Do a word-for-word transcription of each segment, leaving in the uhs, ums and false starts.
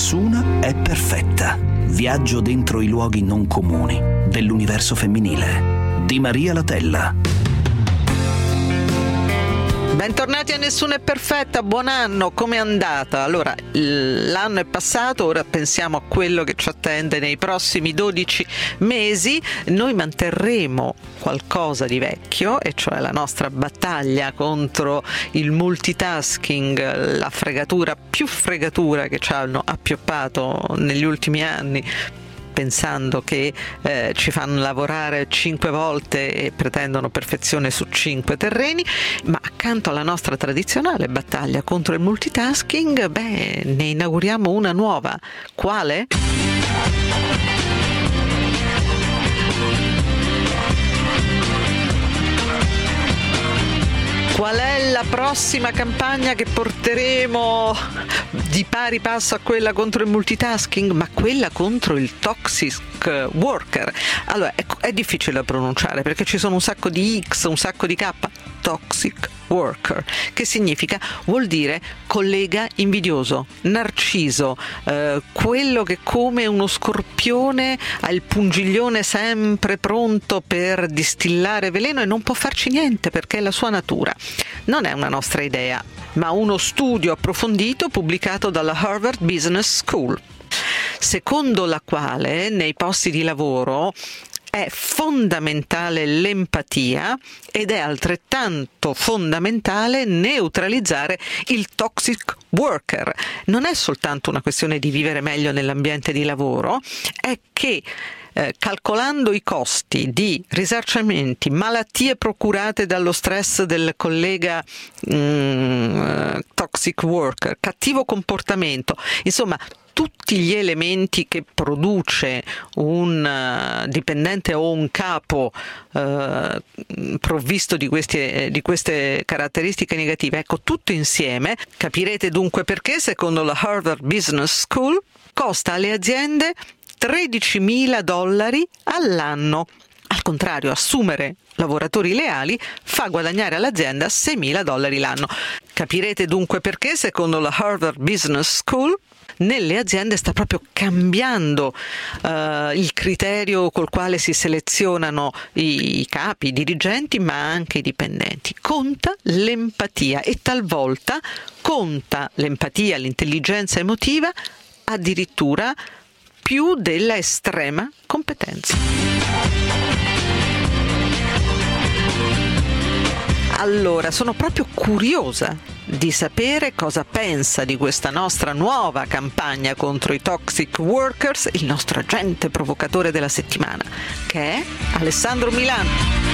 Nessuna è perfetta. Viaggio dentro i luoghi non comuni dell'universo femminile di Maria Latella. Bentornati a Nessuna è perfetta, buon anno, com'è andata? Allora, l'anno è passato, ora pensiamo a quello che ci attende nei prossimi dodici mesi. Noi manterremo qualcosa di vecchio, e cioè la nostra battaglia contro il multitasking, la fregatura più fregatura che ci hanno appioppato negli ultimi anni, pensando che eh, ci fanno lavorare cinque volte e pretendono perfezione su cinque terreni. Ma accanto alla nostra tradizionale battaglia contro il multitasking, beh, ne inauguriamo una nuova. Quale? Qual è la prossima campagna che porteremo di pari passo a quella contro il multitasking? Ma quella contro il toxic worker. Allora, è, è difficile da pronunciare perché ci sono un sacco di X, un sacco di K. Toxic worker, che significa, vuol dire collega invidioso, narciso, eh, quello che come uno scorpione ha il pungiglione sempre pronto per distillare veleno e non può farci niente perché è la sua natura. Non è una nostra idea, ma uno studio approfondito pubblicato dalla Harvard Business School, secondo la quale nei posti di lavoro è fondamentale l'empatia ed è altrettanto fondamentale neutralizzare il toxic worker. Non è soltanto una questione di vivere meglio nell'ambiente di lavoro, è che eh, calcolando i costi di risarcimenti, malattie procurate dallo stress del collega mm, toxic worker, cattivo comportamento, insomma tutti gli elementi che produce un uh, dipendente o un capo uh, provvisto di, questi, di queste caratteristiche negative, ecco, tutto insieme, capirete dunque perché, secondo la Harvard Business School, costa alle aziende tredicimila dollari all'anno. Al contrario, assumere lavoratori leali fa guadagnare all'azienda seimila dollari l'anno. Capirete dunque perché, secondo la Harvard Business School, nelle aziende sta proprio cambiando uh, il criterio col quale si selezionano i, i capi, i dirigenti, ma anche i dipendenti. Conta l'empatia e talvolta conta l'empatia, l'intelligenza emotiva addirittura più della estrema competenza. Allora, sono proprio curiosa di sapere cosa pensa di questa nostra nuova campagna contro i toxic workers il nostro agente provocatore della settimana, che è Alessandro Milano.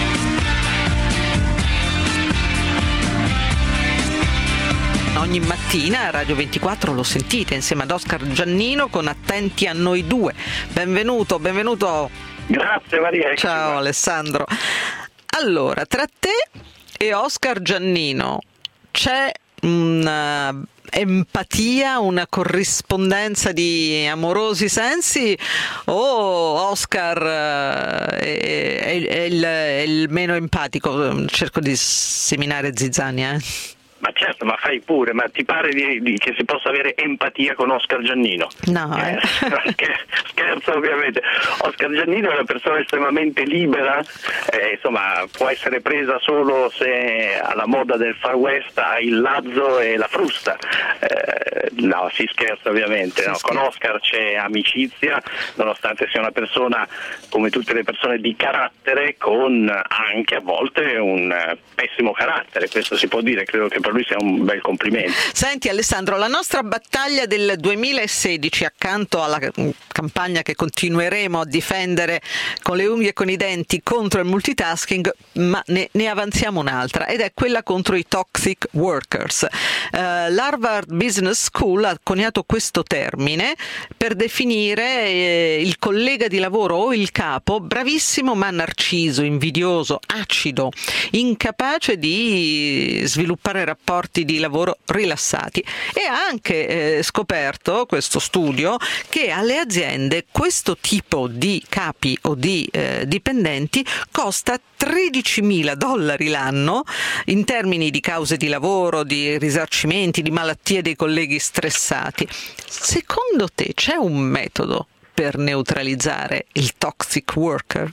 Ogni mattina a Radio ventiquattro lo sentite insieme ad Oscar Giannino con Attenti a noi due. Benvenuto, benvenuto. Grazie Maria. Ciao Alessandro. Allora, tra te e Oscar Giannino c'è una empatia, una corrispondenza di amorosi sensi, o Oscar è, è, è, il, è il meno empatico? Cerco di seminare zizzania, eh. Ma certo, ma fai pure, ma ti pare di, di, che si possa avere empatia con Oscar Giannino? No, eh. eh. Scherzo ovviamente. Oscar Giannino è una persona estremamente libera, eh, insomma può essere presa solo se alla moda del Far West ha il lazzo e la frusta. Eh, no, si scherza ovviamente. No? Con Oscar c'è amicizia, nonostante sia una persona, come tutte le persone, di carattere, con anche a volte un pessimo carattere, questo si può dire, credo che per lui sia un bel complimento. Senti Alessandro, la nostra battaglia del duemilasedici, accanto alla campagna che continueremo a difendere con le unghie e con i denti contro il multitasking, ma ne, ne avanziamo un'altra, ed è quella contro i toxic workers. Uh, L'Harvard Business School ha coniato questo termine per definire eh, il collega di lavoro o il capo bravissimo ma narciso, invidioso, acido, incapace di sviluppare rapporti rapporti di lavoro rilassati, e ha anche eh, scoperto questo studio che alle aziende questo tipo di capi o di eh, dipendenti costa tredicimila dollari l'anno in termini di cause di lavoro, di risarcimenti, di malattie dei colleghi stressati. Secondo te c'è un metodo per neutralizzare il toxic worker?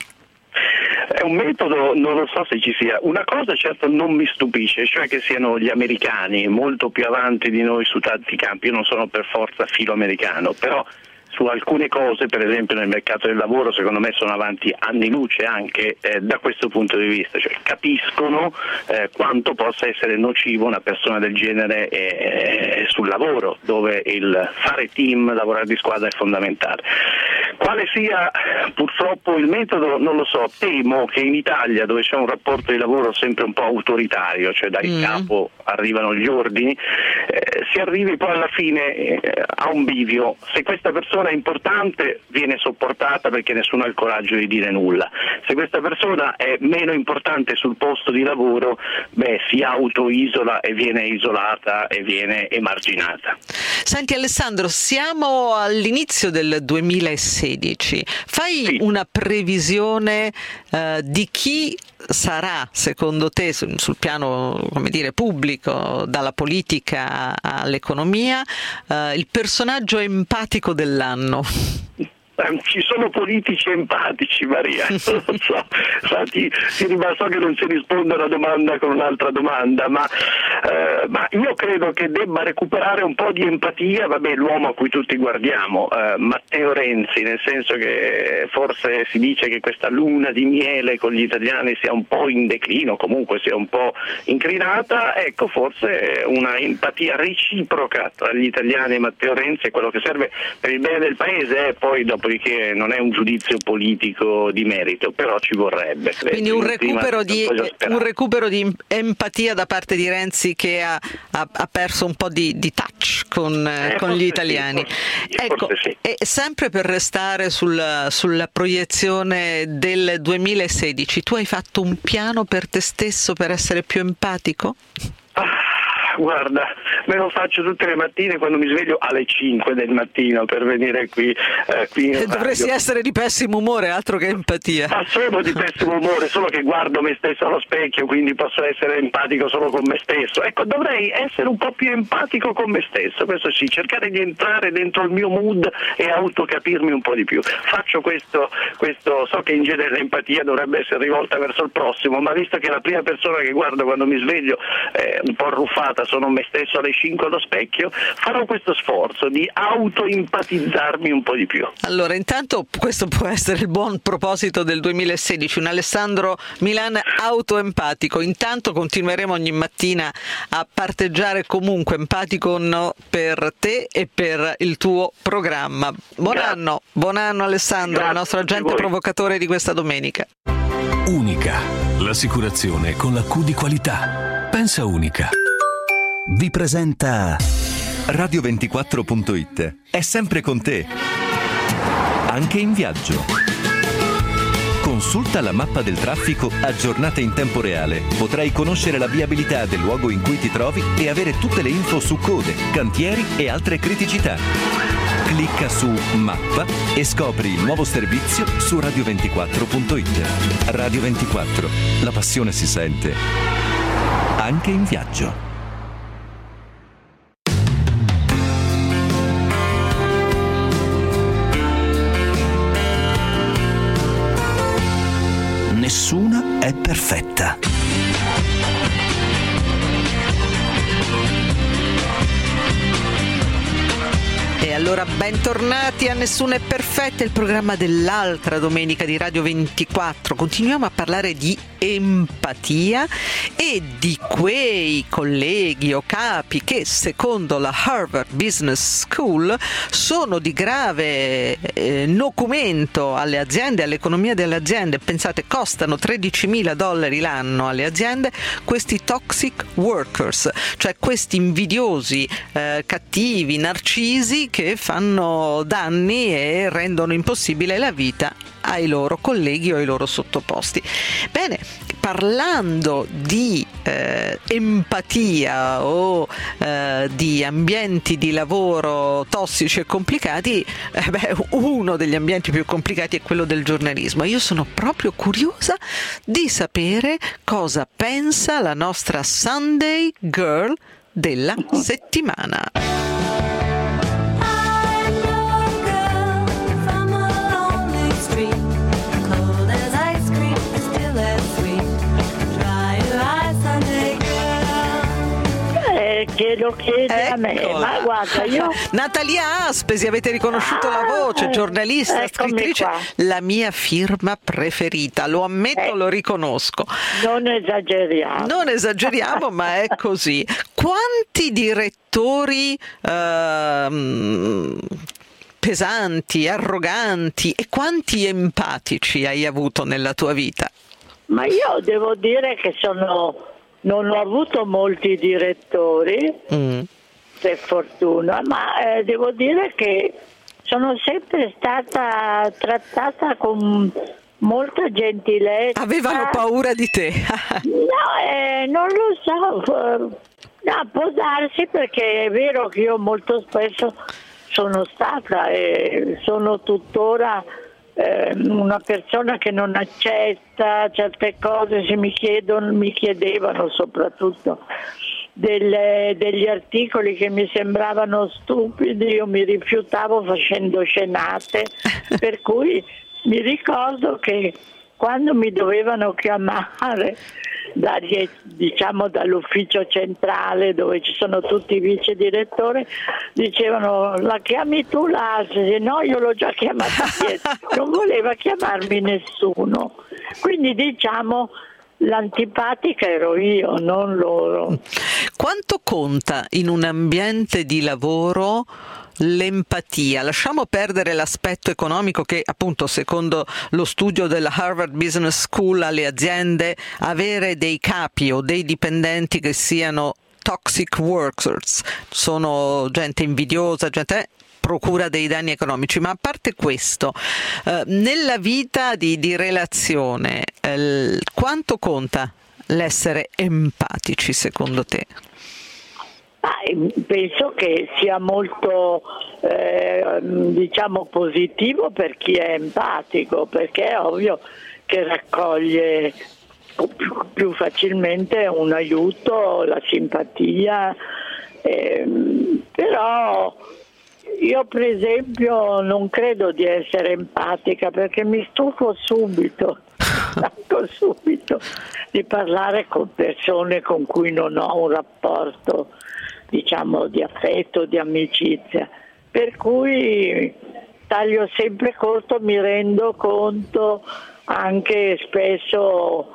È un metodo, non lo so se ci sia. Una cosa certo non mi stupisce, cioè che siano gli americani molto più avanti di noi su tanti campi. Io non sono per forza filo-americano, però su alcune cose, per esempio nel mercato del lavoro, secondo me sono avanti anni luce anche eh, da questo punto di vista, cioè capiscono eh, quanto possa essere nocivo una persona del genere eh, sul lavoro, dove il fare team, lavorare di squadra è fondamentale. Quale sia purtroppo il metodo non lo so, temo che in Italia, dove c'è un rapporto di lavoro sempre un po' autoritario, cioè dal mm. capo arrivano gli ordini, eh, si arrivi poi alla fine eh, a un bivio. Se questa persona è importante viene sopportata perché nessuno ha il coraggio di dire nulla, se questa persona è meno importante sul posto di lavoro, beh, si autoisola e viene isolata e viene emarginata. Senti Alessandro, siamo all'inizio del duemilasedici, fai sì. una previsione eh, di chi sarà secondo te sul, sul piano, come dire, pubblico, dalla politica all'economia, eh, il personaggio empatico dell'anno? Ci sono politici empatici, Maria, non lo so, infatti so che non si risponde a una domanda con un'altra domanda, ma, eh, ma io credo che debba recuperare un po' di empatia, vabbè, l'uomo a cui tutti guardiamo, eh, Matteo Renzi, nel senso che forse si dice che questa luna di miele con gli italiani sia un po' in declino, comunque sia un po' incrinata, ecco, forse una empatia reciproca tra gli italiani e Matteo Renzi è quello che serve per il bene del paese, e poi dopo che non è un giudizio politico di merito, però ci vorrebbe. Quindi un recupero, di, un recupero di empatia da parte di Renzi, che ha, ha, ha perso un po' di, di touch con, eh, con gli italiani. Sì, forse, ecco, forse sì. E sempre per restare sul, sulla proiezione del duemilasedici, tu hai fatto un piano per te stesso per essere più empatico? Ah. Guarda, me lo faccio tutte le mattine quando mi sveglio alle cinque del mattino per venire qui, eh, qui in radio. Dovresti essere di pessimo umore, altro che empatia. Ma sono di pessimo umore, solo che guardo me stesso allo specchio, quindi posso essere empatico solo con me stesso. Ecco, dovrei essere un po' più empatico con me stesso, questo sì, cercare di entrare dentro il mio mood e autocapirmi un po' di più. Faccio questo, questo, so che in genere l'empatia dovrebbe essere rivolta verso il prossimo, ma visto che la prima persona che guardo quando mi sveglio è un po' arruffata, sono me stesso alle cinque allo specchio, farò questo sforzo di autoempatizzarmi un po' di più. Allora, intanto questo può essere il buon proposito del duemilasedici, un Alessandro Milan autoempatico. Intanto continueremo ogni mattina a parteggiare comunque empatico o no per te e per il tuo programma. Buon Grazie. anno, buon anno Alessandro, Grazie il nostro agente provocatore di questa domenica. Unica, l'assicurazione con la Q di qualità. Pensa Unica. Vi presenta Radio ventiquattro punto it. È sempre con te, anche in viaggio. Consulta la mappa del traffico aggiornata in tempo reale. Potrai conoscere la viabilità del luogo in cui ti trovi e avere tutte le info su code, cantieri e altre criticità. Clicca su Mappa e scopri il nuovo servizio su radio ventiquattro punto it. Radio ventiquattro, la passione si sente, anche in viaggio. Nessuna è perfetta. E allora bentornati a Nessuno è perfetta, il programma dell'altra domenica di Radio ventiquattro. Continuiamo a parlare di empatia e di quei colleghi o capi che secondo la Harvard Business School sono di grave eh, nocumento alle aziende, all'economia delle aziende. Pensate, costano tredicimila dollari l'anno alle aziende questi toxic workers, cioè questi invidiosi, eh, cattivi, narcisi che fanno danni e rendono impossibile la vita ai loro colleghi o ai loro sottoposti. Bene, parlando di eh, empatia o eh, di ambienti di lavoro tossici e complicati, eh beh, uno degli ambienti più complicati è quello del giornalismo. Io sono proprio curiosa di sapere cosa pensa la nostra Sunday Girl della settimana. Che lo chiede a me, ma guarda, io Natalia Aspesi, avete riconosciuto ah, la voce, giornalista, scrittrice, qua. La mia firma preferita, lo ammetto, eh, lo riconosco. Non esageriamo. Non esageriamo, ma è così. Quanti direttori uh, pesanti, arroganti e quanti empatici hai avuto nella tua vita? Ma io devo dire che sono non ho avuto molti direttori, mm. per fortuna, ma eh, devo dire che sono sempre stata trattata con molta gentilezza. Avevano paura di te? No, eh, non lo so, no, può darsi, perché è vero che io molto spesso sono stata e sono tuttora una persona che non accetta certe cose. Se mi chiedono, mi chiedevano soprattutto delle, degli articoli che mi sembravano stupidi, io mi rifiutavo facendo scenate, per cui mi ricordo che quando mi dovevano chiamare da, diciamo dall'ufficio centrale dove ci sono tutti i vice direttori, dicevano: la chiami tu l'Aspesi? No, io l'ho già chiamata ieri. Non voleva chiamarmi nessuno, quindi diciamo l'antipatica ero io, non loro. Quanto conta in un ambiente di lavoro l'empatia? Lasciamo perdere l'aspetto economico che, appunto, secondo lo studio della Harvard Business School, alle aziende avere dei capi o dei dipendenti che siano toxic workers, sono gente invidiosa, gente procura dei danni economici. Ma a parte questo, eh, nella vita di, di relazione, eh, quanto conta l'essere empatici secondo te? Ah, penso che sia molto eh, diciamo positivo per chi è empatico, perché è ovvio che raccoglie più, più facilmente un aiuto, la simpatia, eh, però io per esempio non credo di essere empatica, perché mi stufo subito stacco subito di parlare con persone con cui non ho un rapporto, diciamo, di affetto, di amicizia, per cui taglio sempre corto, mi rendo conto anche spesso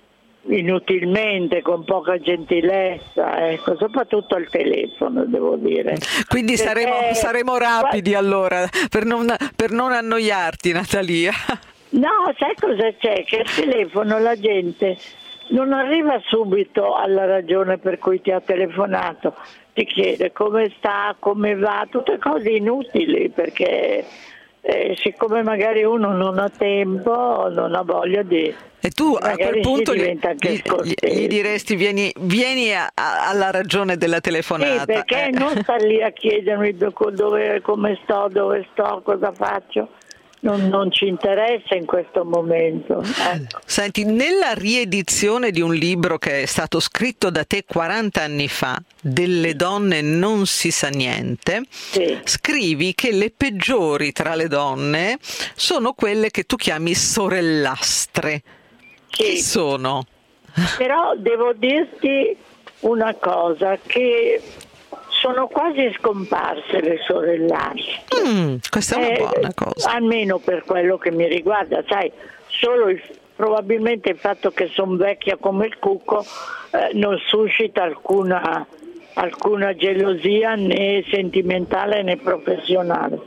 inutilmente, con poca gentilezza, ecco, soprattutto al telefono, devo dire. Quindi saremo, saremo rapidi allora, per non, per non annoiarti, Natalia. No, sai cosa c'è? Che al telefono la gente non arriva subito alla ragione per cui ti ha telefonato, ti chiede come sta, come va, tutte cose inutili, perché eh, siccome magari uno non ha tempo, non ha voglia di... E tu a quel punto gli, gli, gli diresti vieni, vieni a, a, alla ragione della telefonata. Sì, perché eh. non sta lì a chiedermi dove, come sto, dove sto, cosa faccio. Non, non ci interessa in questo momento. Ecco. Senti, nella riedizione di un libro che è stato scritto da te quaranta anni fa, Delle donne non si sa niente, sì, scrivi che le peggiori tra le donne sono quelle che tu chiami sorellastre. Sì. Chi sono? Però devo dirti una cosa, che sono quasi scomparse le sorellastre. Mm, questa è una eh, buona cosa. Almeno per quello che mi riguarda, sai, solo il, probabilmente il fatto che sono vecchia come il cucco eh, non suscita alcuna, alcuna gelosia né sentimentale né professionale.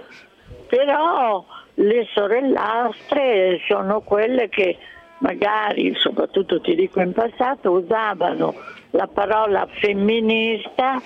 Però le sorellastre sono quelle che magari, soprattutto ti dico in passato, usavano la parola femminista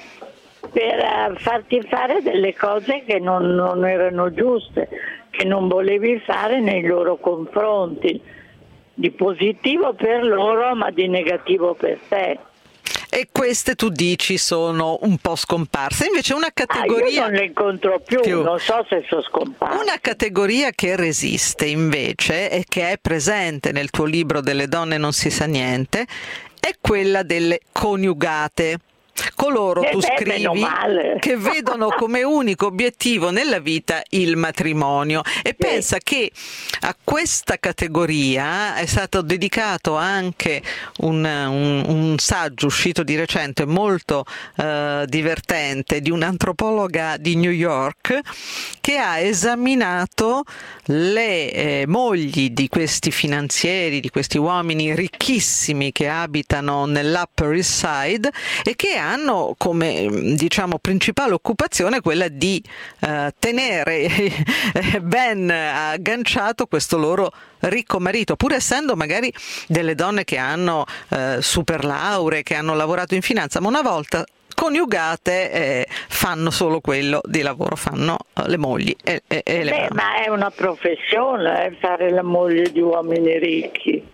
per farti fare delle cose che non, non erano giuste, che non volevi fare nei loro confronti. di positivo per loro ma di negativo per te. E queste tu dici sono un po' scomparse, invece una categoria... Ah, io non le incontro più, più, non so se sono scomparse. Una categoria che resiste invece e che è presente nel tuo libro Delle donne non si sa niente è quella delle coniugate. Coloro, eh tu beh, scrivi, che vedono come unico obiettivo nella vita il matrimonio e sì. Pensa che a questa categoria è stato dedicato anche un, un, un saggio uscito di recente molto eh, divertente di un'antropologa di New York che ha esaminato le eh, mogli di questi finanzieri, di questi uomini ricchissimi che abitano nell'Upper East Side e che hanno come diciamo principale occupazione quella di eh, tenere ben agganciato questo loro ricco marito, pur essendo magari delle donne che hanno eh, super lauree, che hanno lavorato in finanza, ma una volta coniugate eh, fanno solo quello di lavoro, fanno uh, le mogli e, e, e le Beh, ma è una professione eh, fare la moglie di uomini ricchi,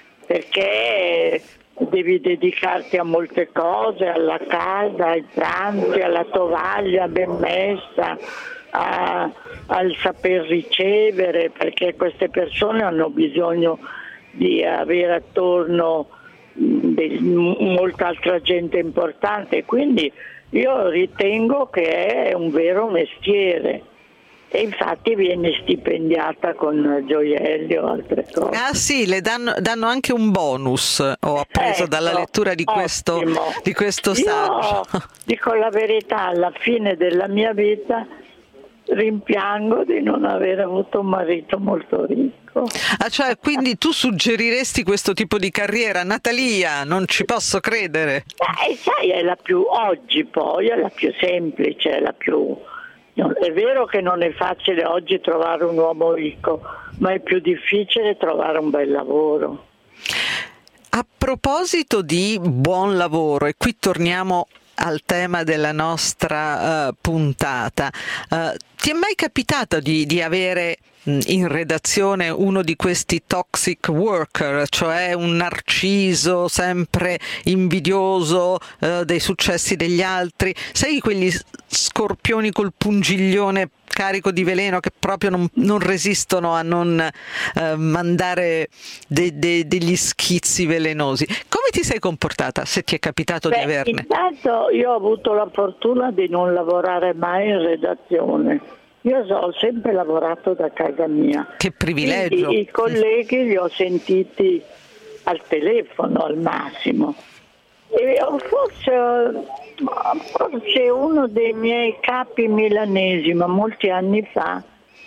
perché devi dedicarti a molte cose, alla casa, ai pranzi, alla tovaglia ben messa, a, al saper ricevere, perché queste persone hanno bisogno di avere attorno del, molta altra gente importante, quindi io ritengo che è un vero mestiere. E infatti viene stipendiata con gioielli o altre cose. Ah sì, le danno, danno anche un bonus, ho appreso ecco, dalla lettura di questo, di questo saggio. Io dico la verità, alla fine della mia vita rimpiango di non aver avuto un marito molto ricco. Ah, cioè, quindi tu suggeriresti questo tipo di carriera? Natalia, non ci posso credere. Eh, sai, è la più, oggi poi è la più semplice, è la più... È vero che non è facile oggi trovare un uomo ricco, ma è più difficile trovare un bel lavoro. A proposito di buon lavoro, e qui torniamo al tema della nostra uh, puntata, uh, ti è mai capitato di, di avere in redazione uno di questi toxic worker, cioè un narciso sempre invidioso eh, dei successi degli altri, sai quegli scorpioni col pungiglione carico di veleno che proprio non, non resistono a non eh, mandare de, de, degli schizzi velenosi? Come ti sei comportata, se ti è capitato Beh, di averne? Intanto io ho avuto la fortuna di non lavorare mai in redazione. Io ho sempre lavorato da casa mia. Che privilegio! Quindi i colleghi li ho sentiti al telefono al massimo. E forse, forse uno dei miei capi milanesi, ma molti anni fa,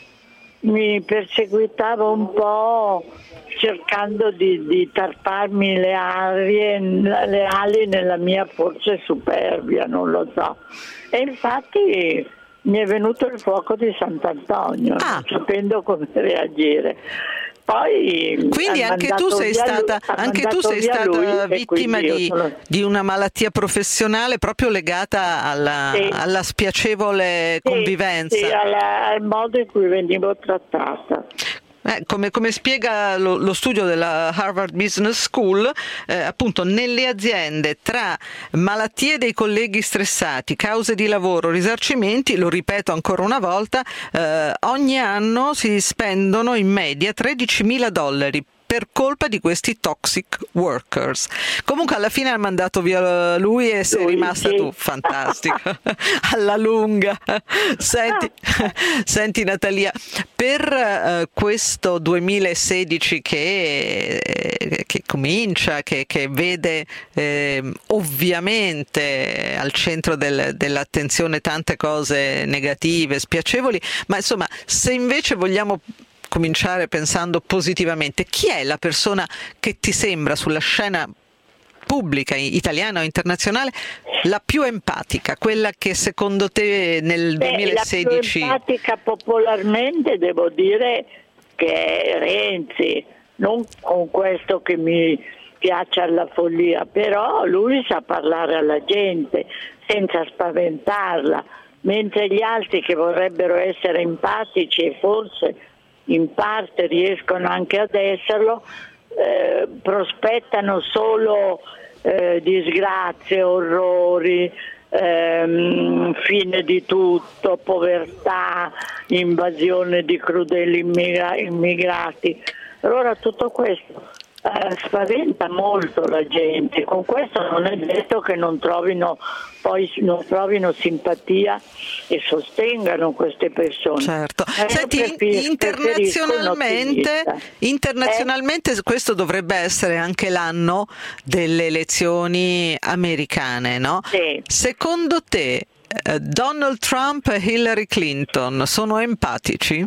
mi perseguitava un po' cercando di, di tarparmi le, arie, le ali nella mia forse superbia, non lo so. E infatti mi è venuto il fuoco di Sant'Antonio, ah. non sapendo come reagire. Poi quindi anche tu sei stata, lui, anche tu sei stata lui, vittima di, sono... di una malattia professionale proprio legata alla, sì. alla spiacevole sì, convivenza. Sì, alla, al modo in cui venivo trattata. Eh, come, come spiega lo, lo studio della Harvard Business School, eh, appunto nelle aziende tra malattie dei colleghi stressati, cause di lavoro, risarcimenti, lo ripeto ancora una volta, eh, ogni anno si spendono in media tredicimila dollari per colpa di questi toxic workers. Comunque alla fine ha mandato via lui e sei rimasta tu, fantastico, alla lunga. Senti, senti Natalia, per uh, questo duemilasedici che, che comincia, che, che vede eh, ovviamente al centro del, dell'attenzione tante cose negative, spiacevoli, ma insomma, se invece vogliamo cominciare pensando positivamente, chi è la persona che ti sembra sulla scena pubblica italiana o internazionale la più empatica, quella che secondo te nel Beh, duemilasedici... La più empatica popolarmente devo dire che è Renzi, non con questo che mi piace alla follia, però lui sa parlare alla gente senza spaventarla, mentre gli altri che vorrebbero essere empatici e forse in parte riescono anche ad esserlo, eh, prospettano solo eh, disgrazie, orrori, ehm, fine di tutto, povertà, invasione di crudeli immigra- immigrati. Allora tutto questo eh, spaventa molto la gente. Con questo non è detto che non trovino poi non trovino simpatia e sostengano queste persone. Certo. Eh, Senti, preferisco- internazionalmente, preferisco un internazionalmente Eh? questo dovrebbe essere anche l'anno delle elezioni americane, no? Sì. Secondo te eh, Donald Trump e Hillary Clinton sono empatici?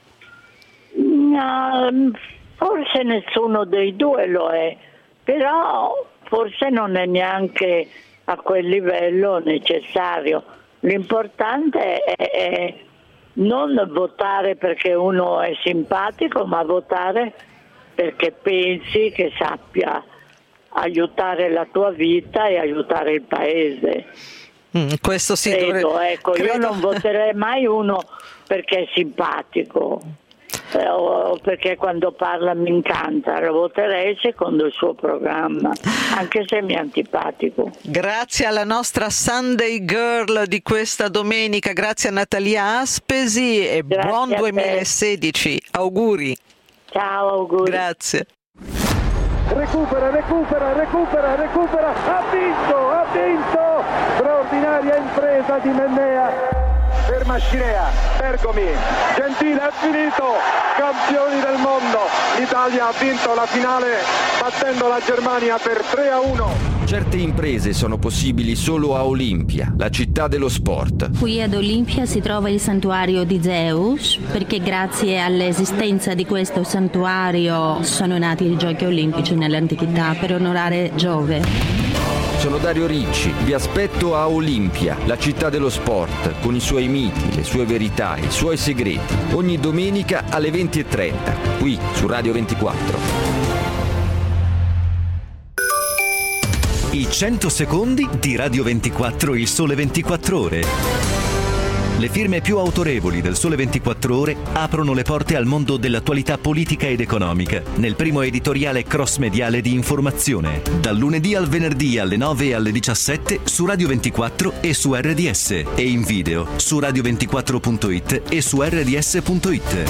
No, forse nessuno dei due lo è, però forse non è neanche a quel livello necessario. L'importante è, è non votare perché uno è simpatico, ma votare perché pensi che sappia aiutare la tua vita e aiutare il paese. Mm, questo sì, Credo, dovrebbe- ecco, io credo- non voterei mai uno perché è simpatico. Eh, o perché quando parla mi incanta, lo voterei secondo il suo programma, anche se mi è antipatico. Grazie alla nostra Sunday Girl di questa domenica, grazie a Natalia Aspesi e Grazie buon a te. duemilasedici. Auguri. Ciao, auguri. Grazie. Recupera, recupera, recupera, recupera, ha vinto, ha vinto, straordinaria impresa di Mennea. Ferma Scirea, Bergomi, Gentile è finito, campioni del mondo, l'Italia ha vinto la finale battendo la Germania per tre a uno. Certe imprese sono possibili solo a Olimpia, la città dello sport. Qui ad Olimpia si trova il santuario di Zeus, perché grazie all'esistenza di questo santuario sono nati i Giochi Olimpici nell'antichità per onorare Giove. Sono Dario Ricci, vi aspetto a Olimpia, la città dello sport, con i suoi miti, le sue verità, i suoi segreti. Ogni domenica alle venti e trenta, qui su Radio ventiquattro. I cento secondi di Radio ventiquattro, il Sole ventiquattro Ore. Le firme più autorevoli del Sole ventiquattro Ore aprono le porte al mondo dell'attualità politica ed economica nel primo editoriale cross-mediale di informazione, dal lunedì al venerdì alle nove e alle diciassette su Radio ventiquattro e su R D S e in video su radio ventiquattro punto it e su R D S punto it.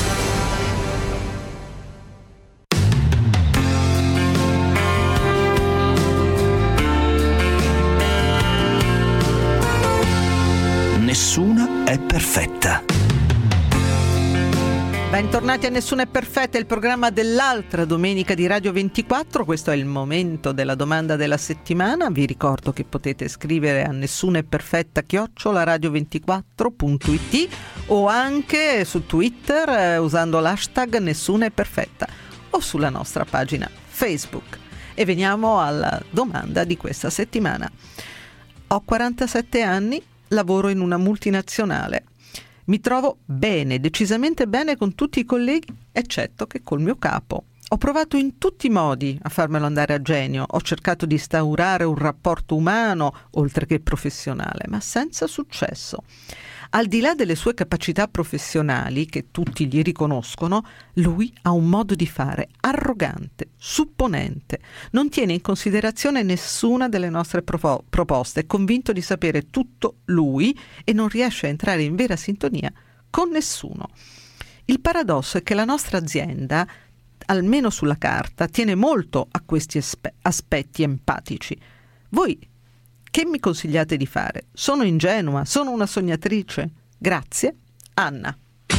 Nessuna è perfetta. Bentornati a Nessuna è perfetta, il programma dell'altra domenica di Radio ventiquattro. Questo è il momento della domanda della settimana. Vi ricordo che potete scrivere a nessuna è perfetta chiocciola radio ventiquattro punto it o anche su Twitter eh, usando l'hashtag Nessuna è perfetta o sulla nostra pagina Facebook. E veniamo alla domanda di questa settimana. Ho quarantasette anni, lavoro in una multinazionale. Mi trovo bene, decisamente bene con tutti i colleghi, eccetto che col mio capo. Ho provato in tutti i modi a farmelo andare a genio, ho cercato di instaurare un rapporto umano, oltre che professionale, ma senza successo. Al di là delle sue capacità professionali, che tutti gli riconoscono, lui ha un modo di fare arrogante, supponente, non tiene in considerazione nessuna delle nostre propo- proposte, è convinto di sapere tutto lui e non riesce a entrare in vera sintonia con nessuno. Il paradosso è che la nostra azienda, almeno sulla carta, tiene molto a questi aspe- aspetti empatici. Voi che mi consigliate di fare? Sono ingenua? Sono una sognatrice? Grazie, Anna.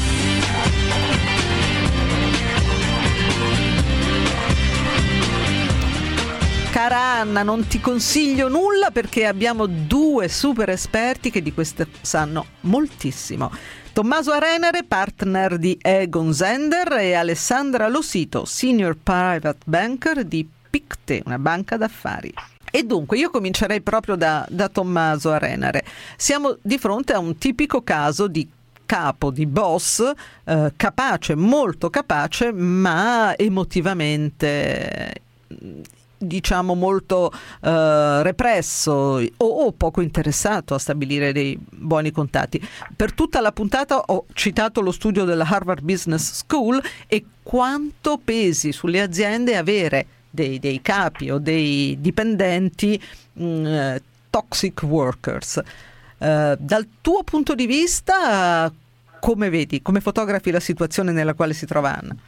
Cara Anna, non ti consiglio nulla perché abbiamo due super esperti che di questo sanno moltissimo. Tommaso Arenare, partner di Egon Zender, e Alessandra Losito, senior private banker di Pictet, una banca d'affari. E dunque io comincerei proprio da, da Tommaso Arenare. Siamo di fronte a un tipico caso di capo, di boss, eh, capace, molto capace, ma emotivamente diciamo molto eh, represso o, o poco interessato a stabilire dei buoni contatti. Per tutta la puntata ho citato lo studio della Harvard Business School e quanto pesi sulle aziende avere dei, dei capi o dei dipendenti mh, toxic workers. Uh, dal tuo punto di vista, come vedi, come fotografi la situazione nella quale si trova Anna?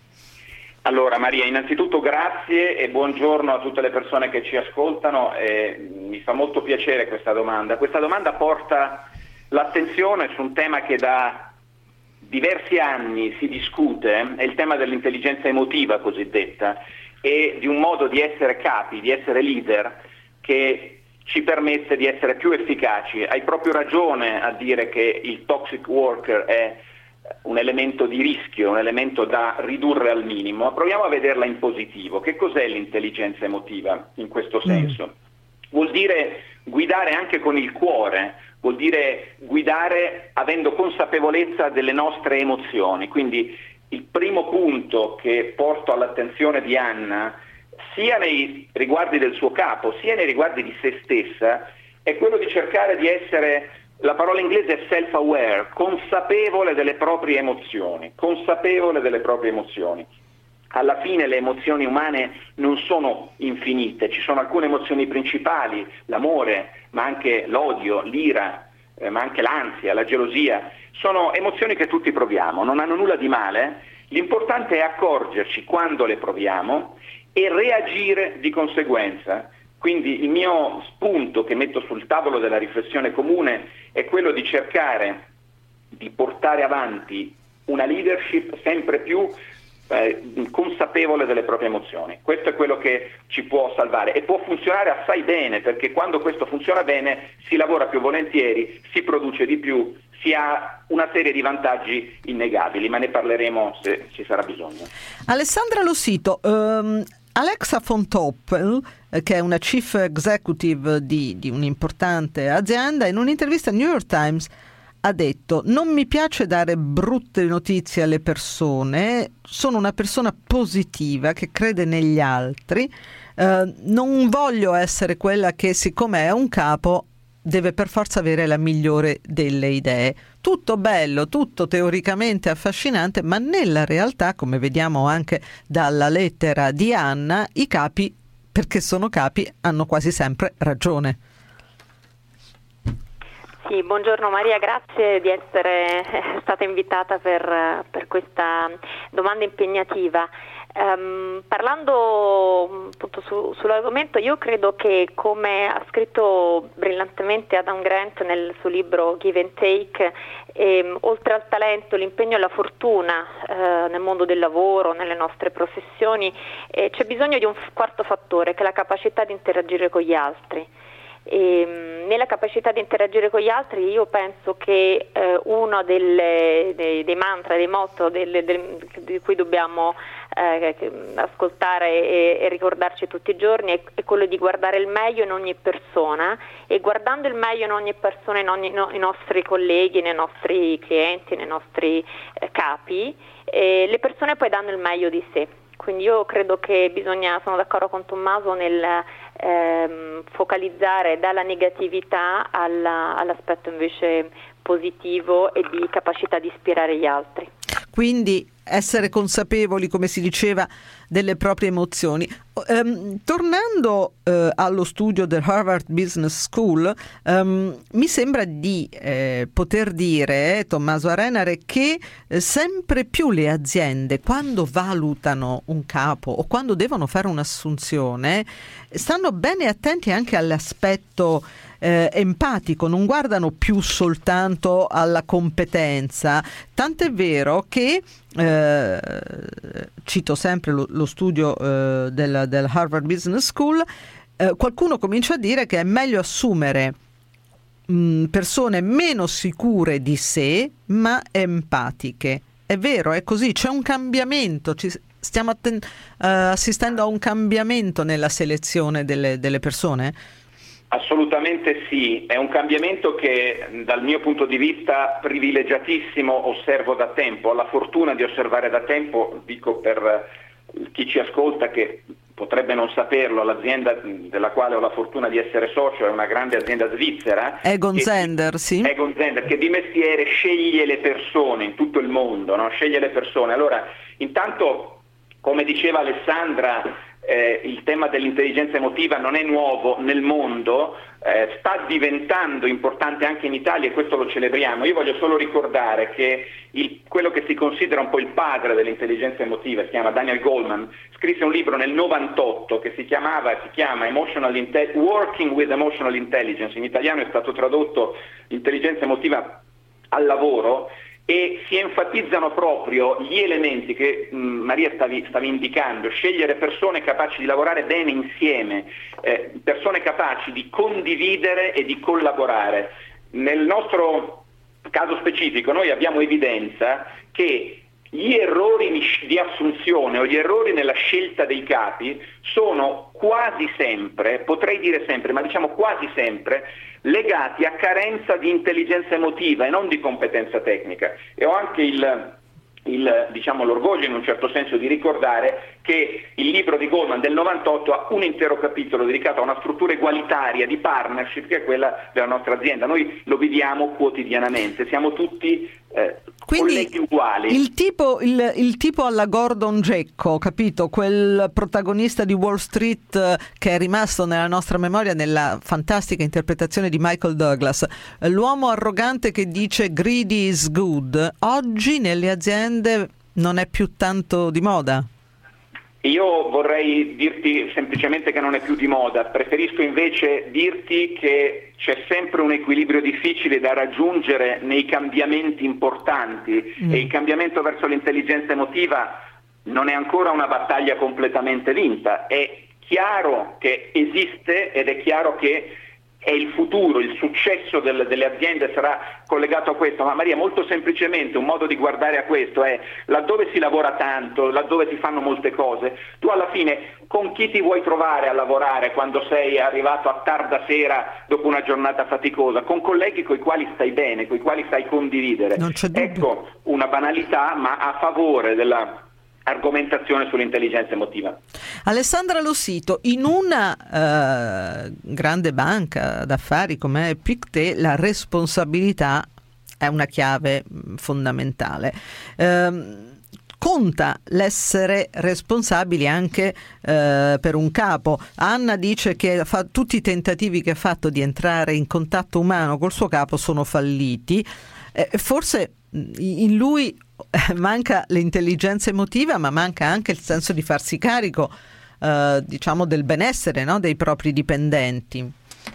Allora Maria, innanzitutto grazie e buongiorno a tutte le persone che ci ascoltano. Eh, mi fa molto piacere questa domanda. Questa domanda porta l'attenzione su un tema che da diversi anni si discute, è il tema dell'intelligenza emotiva cosiddetta, e di un modo di essere capi, di essere leader che ci permette di essere più efficaci. Hai proprio ragione a dire che il toxic worker è un elemento di rischio, un elemento da ridurre al minimo, ma proviamo a vederla in positivo. Che cos'è l'intelligenza emotiva in questo senso? Mm. Vuol dire guidare anche con il cuore, vuol dire guidare avendo consapevolezza delle nostre emozioni. Quindi il primo punto che porto all'attenzione di Anna, sia nei riguardi del suo capo, sia nei riguardi di se stessa, è quello di cercare di essere, la parola inglese è self-aware, consapevole delle proprie emozioni, consapevole delle proprie emozioni. Alla fine le emozioni umane non sono infinite, ci sono alcune emozioni principali, l'amore, ma anche l'odio, l'ira, eh, ma anche l'ansia, la gelosia. Sono emozioni che tutti proviamo, non hanno nulla di male, l'importante è accorgerci quando le proviamo e reagire di conseguenza. Quindi il mio spunto che metto sul tavolo della riflessione comune è quello di cercare di portare avanti una leadership sempre più eh, consapevole delle proprie emozioni. Questo è quello che ci può salvare e può funzionare assai bene, perché quando questo funziona bene si lavora più volentieri, si produce di più, si ha una serie di vantaggi innegabili, ma ne parleremo se ci sarà bisogno. Alessandra Losito, um, Alexa von Toppel, che è una chief executive di, di un'importante azienda, in un'intervista al New York Times ha detto: non mi piace dare brutte notizie alle persone, sono una persona positiva che crede negli altri, eh, non voglio essere quella che, siccome è un capo, deve per forza avere la migliore delle idee. Tutto bello, tutto teoricamente affascinante, ma nella realtà, come vediamo anche dalla lettera di Anna, i capi, perché sono capi, hanno quasi sempre ragione. Sì, buongiorno Maria, grazie di essere stata invitata per, per questa domanda impegnativa. Um, parlando appunto su, sull'argomento, io credo che, come ha scritto brillantemente Adam Grant nel suo libro Give and Take, ehm, oltre al talento, l'impegno e la fortuna eh, nel mondo del lavoro, nelle nostre professioni, eh, c'è bisogno di un quarto fattore, che è la capacità di interagire con gli altri. E, nella capacità di interagire con gli altri io penso che eh, uno delle, dei, dei mantra, dei motto delle, del, di cui dobbiamo eh, ascoltare e, e ricordarci tutti i giorni è, è quello di guardare il meglio in ogni persona, e guardando il meglio in ogni persona, in ogni, no, i nostri colleghi, nei nostri clienti, nei nostri eh, capi, eh, le persone poi danno il meglio di sé. Quindi io credo che bisogna, sono d'accordo con Tommaso nel ehm, focalizzare dalla negatività alla, all'aspetto invece positivo e di capacità di ispirare gli altri. Quindi essere consapevoli, come si diceva, delle proprie emozioni. Um, tornando uh, allo studio del Harvard Business School, um, mi sembra di eh, poter dire, eh, Tommaso Arenare, che eh, sempre più le aziende, quando valutano un capo o quando devono fare un'assunzione, stanno bene attenti anche all'aspetto Eh, empatico, non guardano più soltanto alla competenza, tant'è vero che eh, cito sempre lo, lo studio eh, del, del Harvard Business School, eh, qualcuno comincia a dire che è meglio assumere mh, persone meno sicure di sé ma empatiche. È vero, è così, c'è un cambiamento, ci, stiamo atten- uh, assistendo a un cambiamento nella selezione delle, delle persone? Assolutamente sì, è un cambiamento che dal mio punto di vista privilegiatissimo osservo da tempo, ho la fortuna di osservare da tempo, dico per chi ci ascolta che potrebbe non saperlo, l'azienda della quale ho la fortuna di essere socio è una grande azienda svizzera. Egon Zehnder, sì. Egon Zehnder, che di mestiere sceglie le persone in tutto il mondo, no? Sceglie le persone. Allora, intanto, come diceva Alessandra, eh, il tema dell'intelligenza emotiva non è nuovo nel mondo, eh, sta diventando importante anche in Italia e questo lo celebriamo. Io voglio solo ricordare che il, quello che si considera un po' il padre dell'intelligenza emotiva, si chiama Daniel Goleman, scrisse un libro nel novantotto che si chiamava si chiama Emotional Inte- Working with Emotional Intelligence, in italiano è stato tradotto Intelligenza emotiva al lavoro, e si enfatizzano proprio gli elementi che mh, Maria stavi, stavi indicando: scegliere persone capaci di lavorare bene insieme, eh, persone capaci di condividere e di collaborare. Nel nostro caso specifico noi abbiamo evidenza che gli errori di assunzione o gli errori nella scelta dei capi sono quasi sempre, potrei dire sempre, ma diciamo quasi sempre, legati a carenza di intelligenza emotiva e non di competenza tecnica. E ho anche il, il, diciamo, l'orgoglio in un certo senso di ricordare che il libro di Goleman del novantotto ha un intero capitolo dedicato a una struttura egualitaria di partnership che è quella della nostra azienda. Noi lo viviamo quotidianamente, siamo tutti eh, colleghi uguali. Il tipo, il, il tipo alla Gordon Gekko, capito? Quel protagonista di Wall Street eh, che è rimasto nella nostra memoria nella fantastica interpretazione di Michael Douglas, l'uomo arrogante che dice greedy is good, oggi nelle aziende non è più tanto di moda. Io vorrei dirti semplicemente che non è più di moda, preferisco invece dirti che c'è sempre un equilibrio difficile da raggiungere nei cambiamenti importanti mm. e il cambiamento verso l'intelligenza emotiva non è ancora una battaglia completamente vinta. È chiaro che esiste ed è chiaro che è il futuro, il successo del, delle aziende sarà collegato a questo, ma Maria, molto semplicemente un modo di guardare a questo è: laddove si lavora tanto, laddove si fanno molte cose, tu alla fine con chi ti vuoi trovare a lavorare quando sei arrivato a tarda sera dopo una giornata faticosa? Con colleghi coi quali stai bene, coi quali sai condividere. Non c'è dubbio. Ecco, una banalità ma a favore della argomentazione sull'intelligenza emotiva. Alessandra Losito, in una uh, grande banca d'affari come Pictet la responsabilità è una chiave fondamentale. Uh, conta l'essere responsabili anche uh, per un capo. Anna dice che fa, tutti i tentativi che ha fatto di entrare in contatto umano col suo capo sono falliti. Eh, forse in lui manca l'intelligenza emotiva, ma manca anche il senso di farsi carico eh, diciamo del benessere, no? dei propri dipendenti.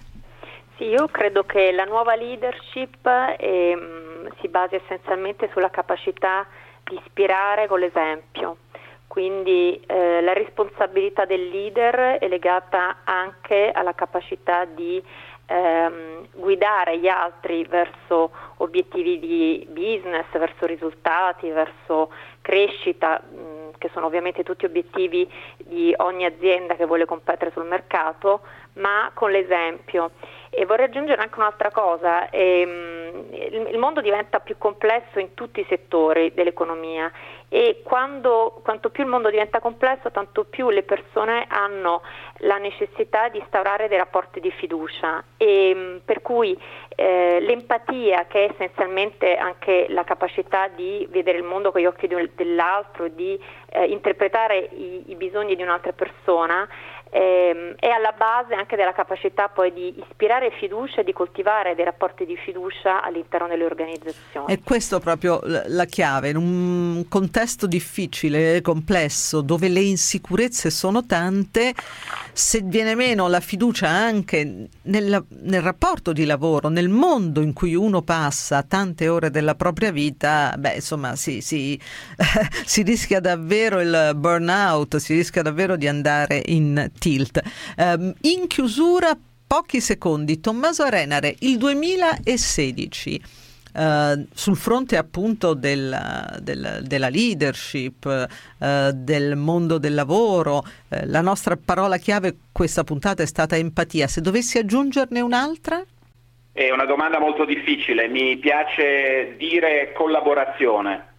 Sì, io credo che la nuova leadership eh, si basi essenzialmente sulla capacità di ispirare con l'esempio. Quindi eh, la responsabilità del leader è legata anche alla capacità di ehm, guidare gli altri verso obiettivi di business, verso risultati, verso crescita, mh, che sono ovviamente tutti obiettivi di ogni azienda che vuole competere sul mercato, ma con l'esempio. E vorrei aggiungere anche un'altra cosa: ehm, il, il mondo diventa più complesso in tutti i settori dell'economia, e quando, quanto più il mondo diventa complesso, tanto più le persone hanno la necessità di instaurare dei rapporti di fiducia, e per cui eh, l'empatia, che è essenzialmente anche la capacità di vedere il mondo con gli occhi dell'altro, di eh, interpretare i, i bisogni di un'altra persona, ehm, è alla base anche della capacità poi di ispirare fiducia e di coltivare dei rapporti di fiducia all'interno delle organizzazioni. È questo proprio la chiave, in un contesto difficile, complesso, dove le insicurezze sono tante. Se viene meno la fiducia anche nel, nel rapporto di lavoro, nel mondo in cui uno passa tante ore della propria vita, beh, insomma, si, si, si rischia davvero il burnout, si rischia davvero di andare in tilt. Um, in chiusura, pochi secondi, Tommaso Arenare, il duemilasedici. Uh, sul fronte appunto del, del, della leadership, uh, del mondo del lavoro, uh, la nostra parola chiave questa puntata è stata empatia. Se dovessi aggiungerne un'altra? È una domanda molto difficile, mi piace dire collaborazione.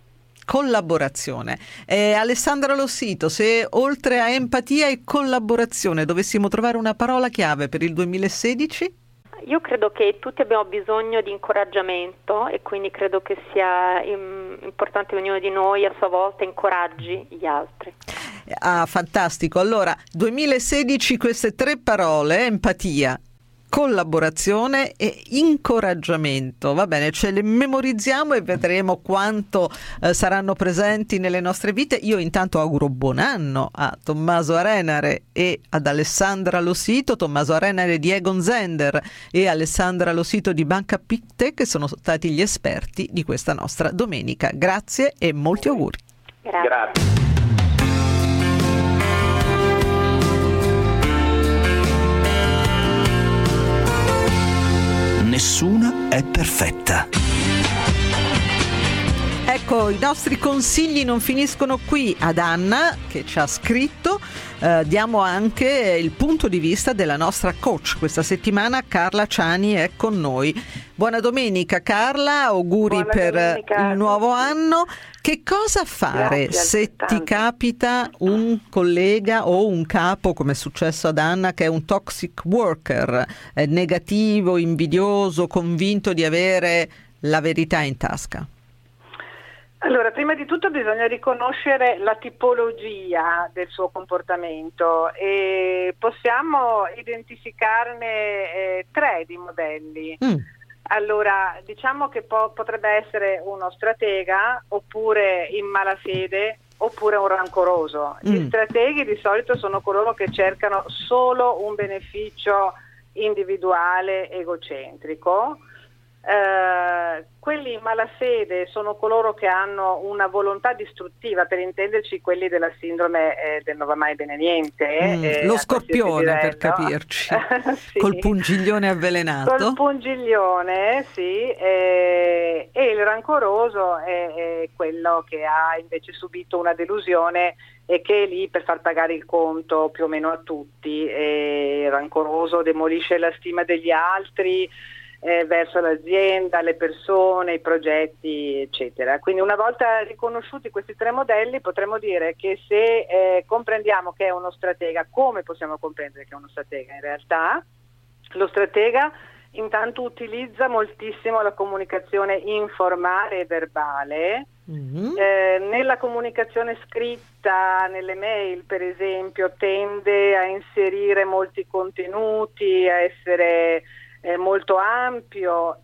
Collaborazione. Eh, Alessandra Lossito, se oltre a empatia e collaborazione dovessimo trovare una parola chiave per il duemilasedici? Io credo che tutti abbiamo bisogno di incoraggiamento e quindi credo che sia im- importante che ognuno di noi a sua volta incoraggi gli altri. Ah, fantastico. Allora, duemilasedici, queste tre parole: empatia, collaborazione e incoraggiamento. Va bene, ce le memorizziamo e vedremo quanto eh, saranno presenti nelle nostre vite. Io intanto auguro buon anno a Tommaso Arenare e ad Alessandra Lossito, Tommaso Arenare di Egon Zender e Alessandra Lossito di Banca Pictet, che sono stati gli esperti di questa nostra domenica. Grazie e molti auguri. Grazie. Grazie. Nessuna è perfetta. Ecco, i nostri consigli non finiscono qui. Ad Anna, che ci ha scritto, eh, diamo anche il punto di vista della nostra coach. Questa settimana Carla Ciani è con noi. Buona domenica Carla, auguri Buona per domenica. il nuovo anno. Che cosa fare Grazie, se altrettanto. ti capita un collega o un capo, come è successo ad Anna, che è un toxic worker, è negativo, invidioso, convinto di avere la verità in tasca? Allora, prima di tutto bisogna riconoscere la tipologia del suo comportamento e possiamo identificarne eh, tre di modelli. Mm. Allora, diciamo che po- potrebbe essere uno stratega, oppure in malafede, oppure un rancoroso. Mm. Gli strateghi di solito sono coloro che cercano solo un beneficio individuale, egocentrico. Eh, quelli in malafede sono coloro che hanno una volontà distruttiva, per intenderci quelli della sindrome eh, del non va mai bene niente. Mm, eh, lo a scorpione, qualsiasi per livello. capirci. Sì. Col pungiglione avvelenato. Col pungiglione, sì, eh, e il rancoroso è, è quello che ha invece subito una delusione e che è lì per far pagare il conto più o meno a tutti. E il rancoroso demolisce la stima degli altri eh, verso l'azienda, le persone, i progetti, eccetera. Quindi una volta riconosciuti questi tre modelli potremmo dire che se eh, comprendiamo che è uno stratega, come possiamo comprendere che è uno stratega in realtà? Lo stratega intanto utilizza moltissimo la comunicazione informale e verbale. Mm-hmm. Eh, nella comunicazione scritta, nelle mail per esempio, tende a inserire molti contenuti, a essere eh, molto ampio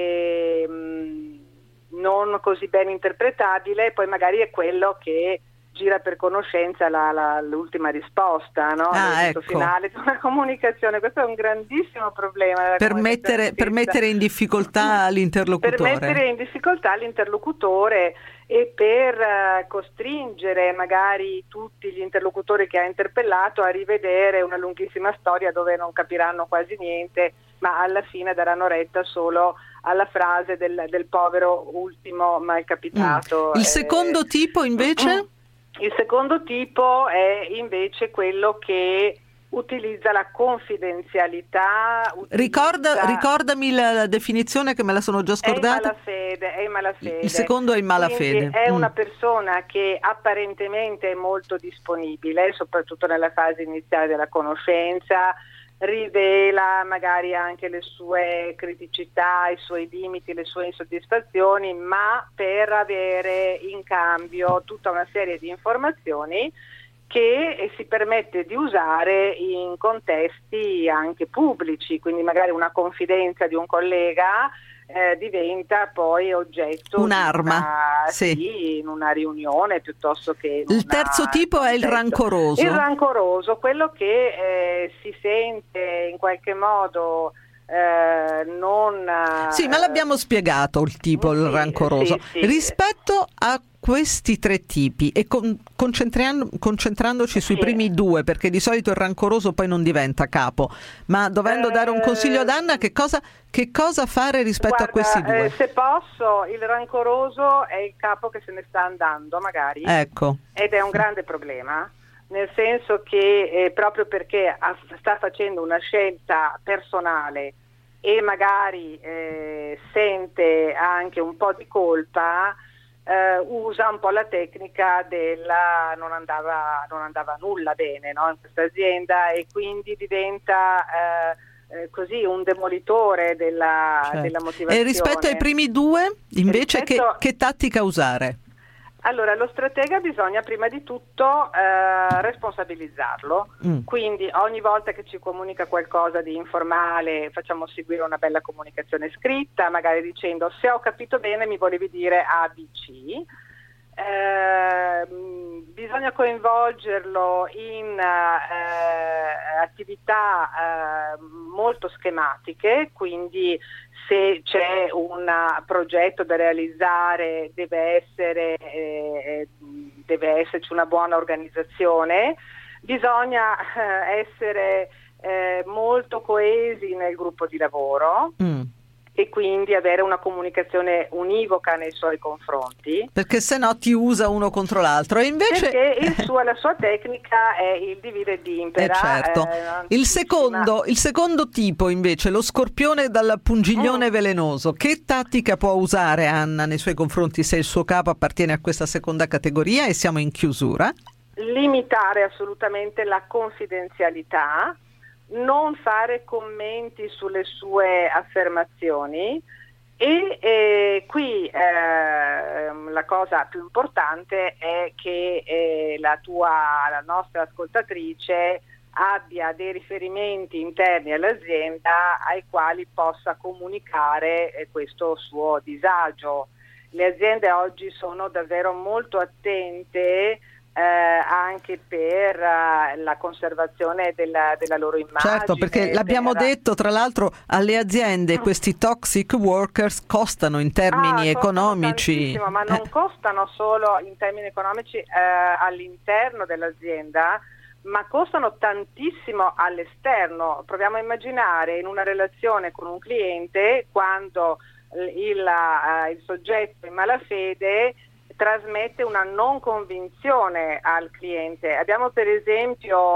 e mh, non così ben interpretabile, poi magari è quello che gira per conoscenza la, la, l'ultima risposta, no? Ah, Il ecco. finale di una comunicazione. Questo è un grandissimo problema. Per mettere, per mettere in difficoltà l'interlocutore. Per mettere in difficoltà l'interlocutore e per uh, costringere magari tutti gli interlocutori che ha interpellato a rivedere una lunghissima storia dove non capiranno quasi niente, ma alla fine daranno retta solo alla frase del, del povero ultimo malcapitato. Mm. Il eh, secondo tipo invece? Il secondo tipo è invece quello che utilizza la confidenzialità. Utilizza... Ricorda, ricordami la, la definizione che me la sono già scordata. È in malafede, è in malafede. Il secondo è in malafede. Quindi è mm. una persona che apparentemente è molto disponibile, soprattutto nella fase iniziale della conoscenza, rivela magari anche le sue criticità, i suoi limiti, le sue insoddisfazioni, ma per avere in cambio tutta una serie di informazioni che si permette di usare in contesti anche pubblici, quindi magari una confidenza di un collega eh, diventa poi oggetto un'arma, di una, sì. sì, in una riunione piuttosto che in il terzo una, tipo è il rancoroso. Il rancoroso, quello che eh, si sente in qualche modo eh, non... Sì, ma l'abbiamo spiegato il tipo, il sì, rancoroso. sì, sì. Rispetto a questi tre tipi e con, concentrando, concentrandoci sui sì. primi due, perché di solito il rancoroso poi non diventa capo, ma dovendo eh, dare un consiglio ad Anna, che cosa, che cosa fare rispetto guarda, a questi due? Eh, se posso, il rancoroso è il capo che se ne sta andando magari, ecco. Ed è un grande problema, nel senso che eh, proprio perché ha, sta facendo una scelta personale e magari eh, sente anche un po' di colpa, eh, usa un po' la tecnica della non andava, non andava nulla bene, no, in questa azienda, e quindi diventa eh, eh, così un demolitore della, certo. della motivazione. E rispetto ai primi due, invece, rispetto... che, che tattica usare? Allora, lo stratega bisogna prima di tutto eh, responsabilizzarlo, mm. quindi ogni volta che ci comunica qualcosa di informale facciamo seguire una bella comunicazione scritta, magari dicendo: se ho capito bene mi volevi dire A, B, C. Eh, bisogna coinvolgerlo in eh, attività eh, molto schematiche, quindi se c'è un progetto da realizzare deve essere eh, deve esserci una buona organizzazione, bisogna eh, essere eh, molto coesi nel gruppo di lavoro. Mm. E quindi avere una comunicazione univoca nei suoi confronti. Perché se no ti usa uno contro l'altro. E invece... Perché il suo, la sua tecnica è il divide ed impera. Eh certo. eh, il, secondo, il secondo tipo invece, lo scorpione dal pungiglione mm. velenoso. Che tattica può usare Anna nei suoi confronti se il suo capo appartiene a questa seconda categoria e siamo in chiusura? Limitare assolutamente la confidenzialità, non fare commenti sulle sue affermazioni e eh, qui eh, la cosa più importante è che eh, la tua, la nostra ascoltatrice abbia dei riferimenti interni all'azienda ai quali possa comunicare eh, questo suo disagio. Le aziende oggi sono davvero molto attente Eh, anche per uh, la conservazione della, della loro immagine. Certo, perché l'abbiamo della... detto, tra l'altro alle aziende questi toxic workers costano in termini ah, economici. Costano ma non eh. costano solo in termini economici eh, all'interno dell'azienda, ma costano tantissimo all'esterno. Proviamo a immaginare in una relazione con un cliente quando il, uh, il soggetto in malafede trasmette una non convinzione al cliente. Abbiamo per esempio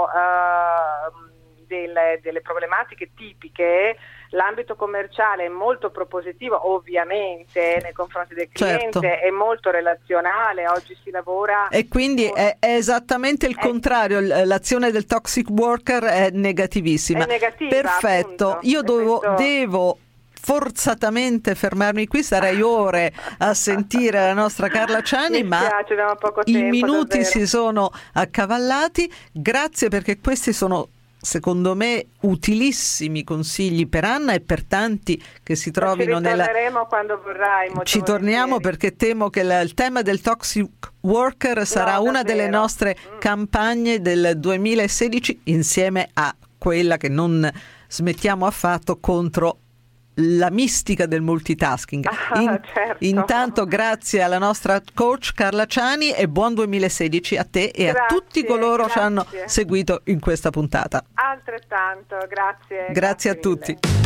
uh, delle, delle problematiche tipiche. L'ambito commerciale è molto propositivo ovviamente nei confronti del cliente, certo. È molto relazionale, oggi si lavora e quindi con... è, è esattamente il è... contrario, l'azione del toxic worker è negativissima. È negativa, perfetto, appunto. io devo, questo... devo forzatamente fermarmi qui, starei ore a sentire la nostra Carla Ciani, Mi ma piace, poco i tempo, minuti davvero. si sono accavallati. Grazie, perché questi sono secondo me utilissimi consigli per Anna e per tanti che si trovino nella... Ci ritorneremo quando vorrai. Ci torniamo volentieri. Perché temo che la, il tema del toxic worker sarà no, una delle nostre mm. campagne del duemilasedici, insieme a quella che non smettiamo affatto contro la mistica del multitasking. Ah, In, certo. Intanto grazie alla nostra coach Carla Ciani e buon duemilasedici a te e grazie, a tutti coloro che ci hanno seguito in questa puntata. Altrettanto, grazie. Grazie, grazie a tutti.